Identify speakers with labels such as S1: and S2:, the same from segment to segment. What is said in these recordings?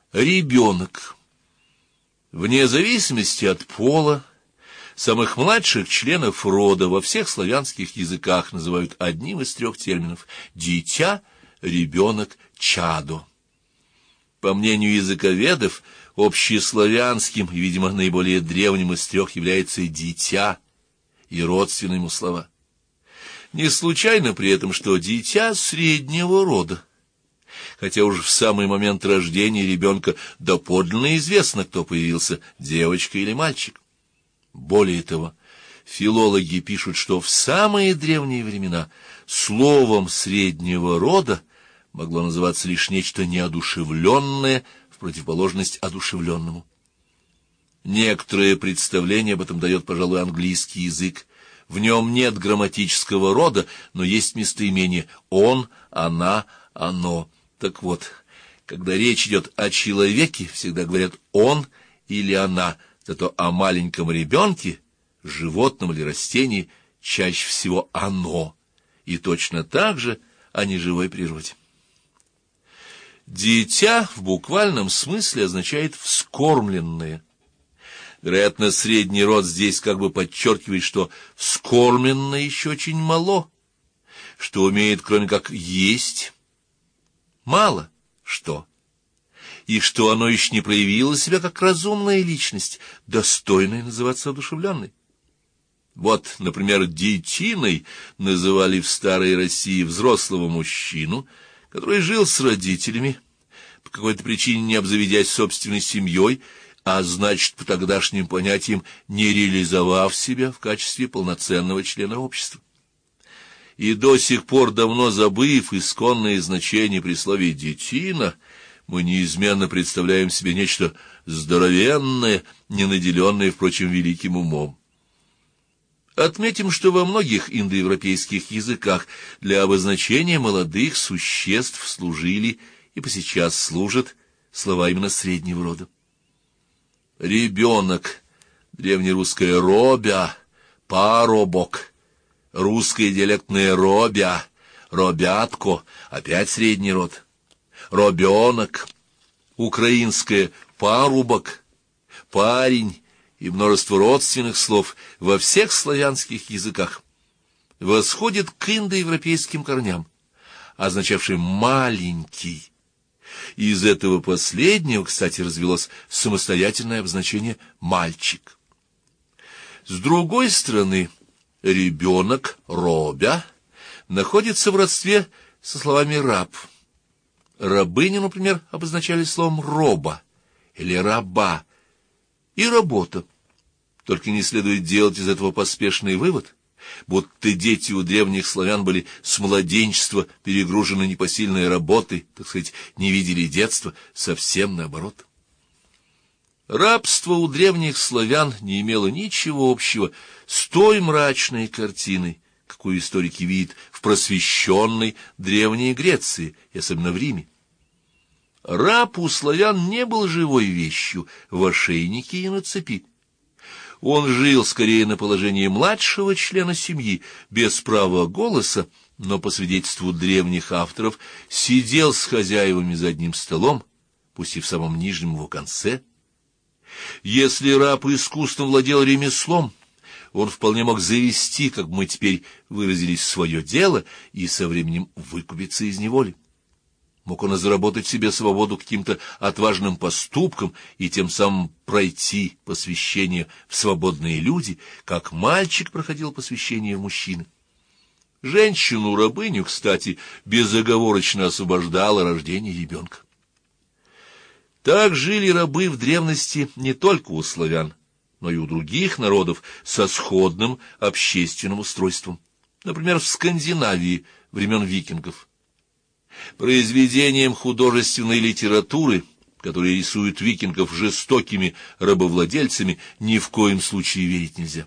S1: Ребенок. Вне зависимости от пола, самых младших членов рода во всех славянских языках называют одним из трех терминов: дитя, ребенок, чадо. По мнению языковедов, общеславянским и, видимо, наиболее древним из трех является дитя и родственные ему слова. Не случайно при этом, что дитя среднего рода, хотя уже в самый момент рождения ребенка доподлинно известно, кто появился, девочка или мальчик. Более того, филологи пишут, что в самые древние времена словом среднего рода могло называться лишь нечто неодушевленное в противоположность одушевленному. Некоторое представление об этом дает, пожалуй, английский язык. В нем нет грамматического рода, но есть местоимение «он», «она», «оно». Так вот, когда речь идет о человеке, всегда говорят «он» или «она», зато о маленьком ребенке, животном или растении, чаще всего «оно», и точно так же о неживой природе. Дитя в буквальном смысле означает «вскормленное». Вероятно, средний род здесь как бы подчеркивает, что вскормленное еще очень мало, что умеет, кроме как есть, мало что, и что оно еще не проявило себя как разумная личность, достойная называться одушевленной. Вот, например, детиной называли в старой России взрослого мужчину, который жил с родителями, по какой-то причине не обзаведясь собственной семьей, а значит, по тогдашним понятиям, не реализовав себя в качестве полноценного члена общества. И до сих пор, давно забыв исконное значение при слове «детина», мы неизменно представляем себе нечто здоровенное, не наделенное, впрочем, великим умом. Отметим, что во многих индоевропейских языках для обозначения молодых существ служили и посейчас служат слова именно среднего рода. Ребенок, древнерусское «робя», «паробок», русское диалектное «робя», «робятко», опять средний род, «робенок», украинское «парубок», «парень» и множество родственных слов во всех славянских языках восходит к индоевропейским корням, означавшим «маленький». Из этого последнего, кстати, развелось самостоятельное обозначение «мальчик». С другой стороны, ребенок, робя, находится в родстве со словами «раб». Рабыни, например, обозначали словом «роба» или «раба» и «работа». Только не следует делать из этого поспешный вывод, будто дети у древних славян были с младенчества перегружены непосильной работой, так сказать, не видели детства, совсем наоборот. Рабство у древних славян не имело ничего общего с той мрачной картиной, какую историки видят в просвещенной Древней Греции, и особенно в Риме. Раб у славян не был живой вещью в ошейнике и на цепи. Он жил скорее на положении младшего члена семьи, без права голоса, но, по свидетельству древних авторов, сидел с хозяевами за одним столом, пусть и в самом нижнем его конце. Если раб искусно владел ремеслом, он вполне мог завести, как мы теперь выразились, свое дело и со временем выкупиться из неволи. Мог он и заработать себе свободу каким-то отважным поступком и тем самым пройти посвящение в свободные люди, как мальчик проходил посвящение в мужчины. Женщину-рабыню, кстати, безоговорочно освобождало рождение ребенка. Так жили рабы в древности не только у славян, но и у других народов со сходным общественным устройством, например, в Скандинавии времен викингов. Произведениям художественной литературы, которые рисуют викингов жестокими рабовладельцами, ни в коем случае верить нельзя.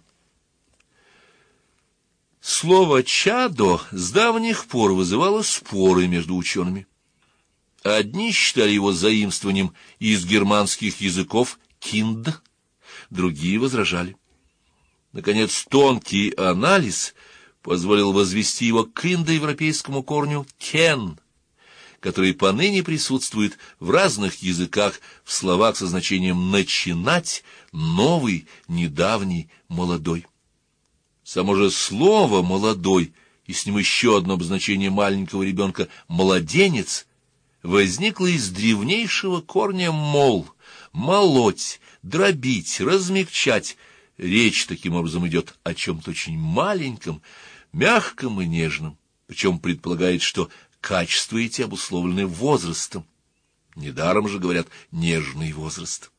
S1: Слово «чадо» с давних пор вызывало споры между учеными. Одни считали его заимствованием из германских языков «кинд», другие возражали. Наконец, тонкий анализ позволил возвести его к индоевропейскому корню «кен», который поныне присутствует в разных языках в словах со значением «начинать», «новый», «недавний», «молодой». Само же слово «молодой» и с ним еще одно обозначение маленького ребенка «младенец» возникло из древнейшего корня «мол», «молоть», «дробить», «размягчать». Речь таким образом идет о чем-то очень маленьком, мягком и нежном, причем предполагает, что качества эти обусловлены возрастом. Недаром же говорят «нежный возраст».